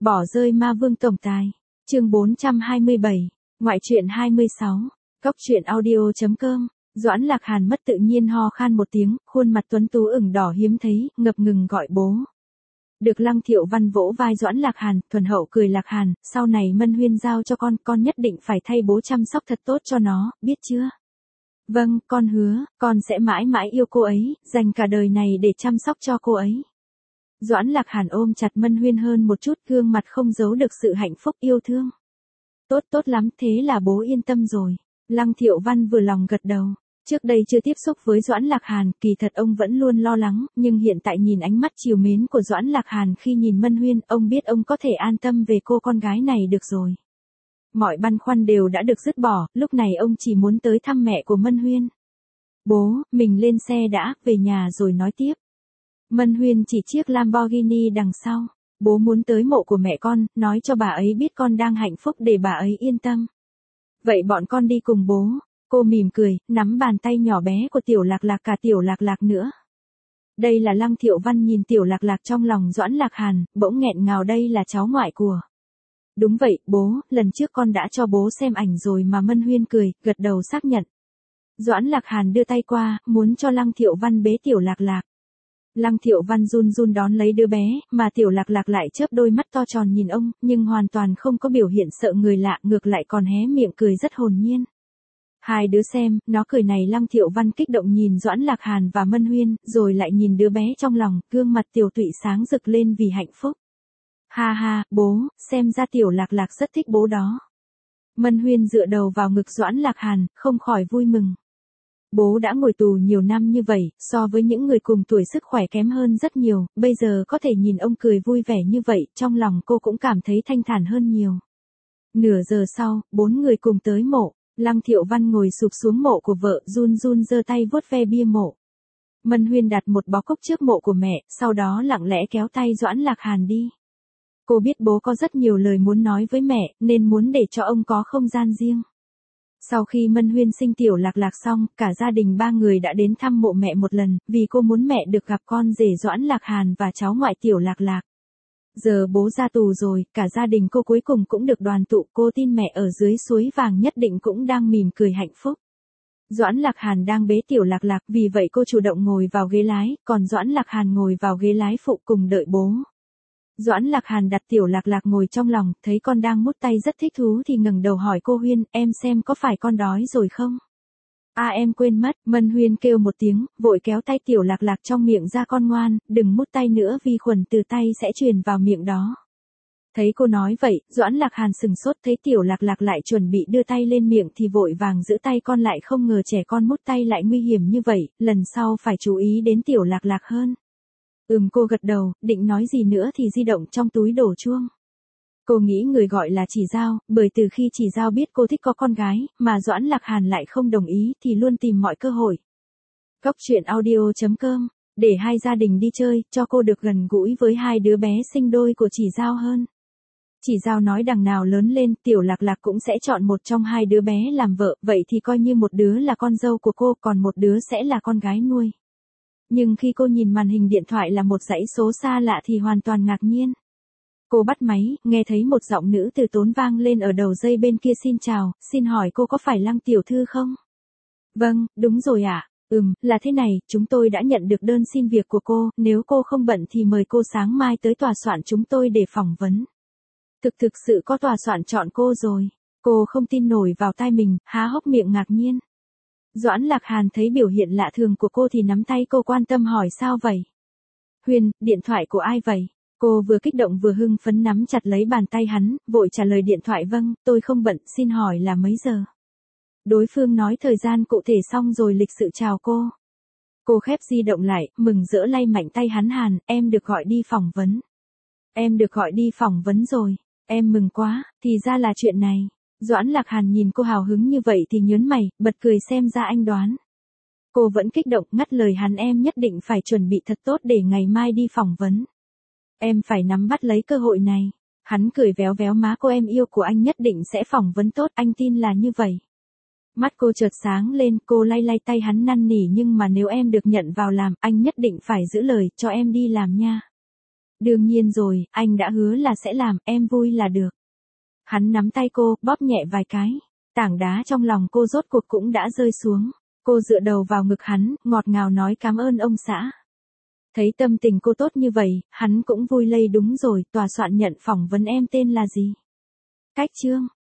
Bỏ rơi ma vương tổng tài. Chương 427. Ngoại truyện 26. Cốc truyện audio.com. Doãn Lạc Hàn mất tự nhiên ho khan một tiếng, khuôn mặt tuấn tú ửng đỏ hiếm thấy, ngập ngừng gọi bố. Được Lăng Thiệu Văn vỗ vai Doãn Lạc Hàn, thuần hậu cười Lạc Hàn, sau này Mân Huyên giao cho con nhất định phải thay bố chăm sóc thật tốt cho nó, biết chưa? Vâng, con hứa, con sẽ mãi mãi yêu cô ấy, dành cả đời này để chăm sóc cho cô ấy. Doãn Lạc Hàn ôm chặt Mân Huyên hơn một chút, gương mặt không giấu được sự hạnh phúc yêu thương. Tốt lắm, thế là bố yên tâm rồi. Lăng Thiệu Văn vừa lòng gật đầu. Trước đây chưa tiếp xúc với Doãn Lạc Hàn, kỳ thật ông vẫn luôn lo lắng, nhưng hiện tại nhìn ánh mắt trìu mến của Doãn Lạc Hàn khi nhìn Mân Huyên, ông biết ông có thể an tâm về cô con gái này được rồi. Mọi băn khoăn đều đã được dứt bỏ, lúc này ông chỉ muốn tới thăm mẹ của Mân Huyên. Bố, mình lên xe đã, về nhà rồi nói tiếp. Mân Huyên chỉ chiếc Lamborghini đằng sau. Bố muốn tới mộ của mẹ con, nói cho bà ấy biết con đang hạnh phúc để bà ấy yên tâm. Vậy bọn con đi cùng bố. Cô mỉm cười, nắm bàn tay nhỏ bé của Tiểu Lạc Lạc, cả Tiểu Lạc Lạc nữa. Đây là Lăng Thiệu Văn nhìn Tiểu Lạc Lạc trong lòng Doãn Lạc Hàn, bỗng nghẹn ngào, đây là cháu ngoại của. Đúng vậy, bố, lần trước con đã cho bố xem ảnh rồi mà. Mân Huyên cười, gật đầu xác nhận. Doãn Lạc Hàn đưa tay qua, muốn cho Lăng Thiệu Văn bế Tiểu Lạc Lạc. Lăng Thiệu Văn run run đón lấy đứa bé, mà Tiểu Lạc Lạc lại chớp đôi mắt to tròn nhìn ông, nhưng hoàn toàn không có biểu hiện sợ người lạ, ngược lại còn hé miệng cười rất hồn nhiên. Hai đứa xem, nó cười này. Lăng Thiệu Văn kích động nhìn Doãn Lạc Hàn và Mân Huyên, rồi lại nhìn đứa bé trong lòng, gương mặt Tiểu Tụy sáng rực lên vì hạnh phúc. Ha ha, bố, xem ra Tiểu Lạc Lạc rất thích bố đó. Mân Huyên dựa đầu vào ngực Doãn Lạc Hàn, không khỏi vui mừng. Bố đã ngồi tù nhiều năm như vậy, so với những người cùng tuổi sức khỏe kém hơn rất nhiều, bây giờ có thể nhìn ông cười vui vẻ như vậy, trong lòng cô cũng cảm thấy thanh thản hơn nhiều. Nửa giờ sau, 4 người cùng tới mộ. Lăng Thiệu Văn ngồi sụp xuống mộ của vợ, run run giơ tay vuốt ve bia mộ. Mân Huyên đặt một bó cốc trước mộ của mẹ, sau đó lặng lẽ kéo tay Doãn Lạc Hàn đi. Cô biết bố có rất nhiều lời muốn nói với mẹ, nên muốn để cho ông có không gian riêng. Sau khi Mân Huyên sinh Tiểu Lạc Lạc xong, cả gia đình 3 người đã đến thăm mộ mẹ một lần, vì cô muốn mẹ được gặp con rể Doãn Lạc Hàn và cháu ngoại Tiểu Lạc Lạc. Giờ bố ra tù rồi, cả gia đình cô cuối cùng cũng được đoàn tụ, cô tin mẹ ở dưới suối vàng nhất định cũng đang mỉm cười hạnh phúc. Doãn Lạc Hàn đang bế Tiểu Lạc Lạc, vì vậy cô chủ động ngồi vào ghế lái, còn Doãn Lạc Hàn ngồi vào ghế lái phụ cùng đợi bố. Doãn Lạc Hàn đặt Tiểu Lạc Lạc ngồi trong lòng, thấy con đang mút tay rất thích thú thì ngẩng đầu hỏi cô Huyên, em xem có phải con đói rồi không? À em quên mất. Mân Huyên kêu một tiếng, vội kéo tay Tiểu Lạc Lạc trong miệng ra, con ngoan, đừng mút tay nữa, vi khuẩn từ tay sẽ truyền vào miệng đó. Thấy cô nói vậy, Doãn Lạc Hàn sừng sốt, thấy Tiểu Lạc Lạc lại chuẩn bị đưa tay lên miệng thì vội vàng giữ tay con lại, không ngờ trẻ con mút tay lại nguy hiểm như vậy, lần sau phải chú ý đến Tiểu Lạc Lạc hơn. Cô gật đầu, định nói gì nữa thì di động trong túi đổ chuông. Cô nghĩ người gọi là Chỉ Giao, bởi từ khi Chỉ Giao biết cô thích có con gái, mà Doãn Lạc Hàn lại không đồng ý thì luôn tìm mọi cơ hội. Cốc truyện audio.com, để hai gia đình đi chơi, cho cô được gần gũi với hai đứa bé sinh đôi của Chỉ Giao hơn. Chỉ Giao nói đằng nào lớn lên, Tiểu Lạc Lạc cũng sẽ chọn một trong hai đứa bé làm vợ, vậy thì coi như một đứa là con dâu của cô, còn một đứa sẽ là con gái nuôi. Nhưng khi cô nhìn màn hình điện thoại là một dãy số xa lạ thì hoàn toàn ngạc nhiên. Cô bắt máy, nghe thấy một giọng nữ từ tốn vang lên ở đầu dây bên kia, xin chào, xin hỏi cô có phải Lăng tiểu thư không? Vâng, đúng rồi ạ. Là thế này, chúng tôi đã nhận được đơn xin việc của cô, nếu cô không bận thì mời cô sáng mai tới tòa soạn chúng tôi để phỏng vấn. Thực sự có tòa soạn chọn cô rồi. Cô không tin nổi vào tai mình, há hốc miệng ngạc nhiên. Doãn Lạc Hàn thấy biểu hiện lạ thường của cô thì nắm tay cô, quan tâm hỏi sao vậy? Huyên, điện thoại của ai vậy? Cô vừa kích động vừa hưng phấn nắm chặt lấy bàn tay hắn, vội trả lời điện thoại, vâng, tôi không bận, xin hỏi là mấy giờ? Đối phương nói thời gian cụ thể xong rồi lịch sự chào cô. Cô khép di động lại, mừng rỡ lay mạnh tay hắn, Hàn, em được gọi đi phỏng vấn. Em được gọi đi phỏng vấn rồi, em mừng quá, thì ra là chuyện này. Doãn Lạc Hàn nhìn cô hào hứng như vậy thì nhớn mày, bật cười, xem ra anh đoán. Cô vẫn kích động, ngắt lời hắn, em nhất định phải chuẩn bị thật tốt để ngày mai đi phỏng vấn. Em phải nắm bắt lấy cơ hội này. Hắn cười véo véo má cô, em yêu của anh nhất định sẽ phỏng vấn tốt, anh tin là như vậy. Mắt cô chợt sáng lên, cô lay lay tay hắn năn nỉ, nhưng mà nếu em được nhận vào làm, anh nhất định phải giữ lời, cho em đi làm nha. Đương nhiên rồi, anh đã hứa là sẽ làm, em vui là được. Hắn nắm tay cô, bóp nhẹ vài cái. Tảng đá trong lòng cô rốt cuộc cũng đã rơi xuống. Cô dựa đầu vào ngực hắn, ngọt ngào nói cảm ơn ông xã. Thấy tâm tình cô tốt như vậy, hắn cũng vui lây đúng rồi, tòa soạn nhận phỏng vấn em tên là gì? Cách Chương.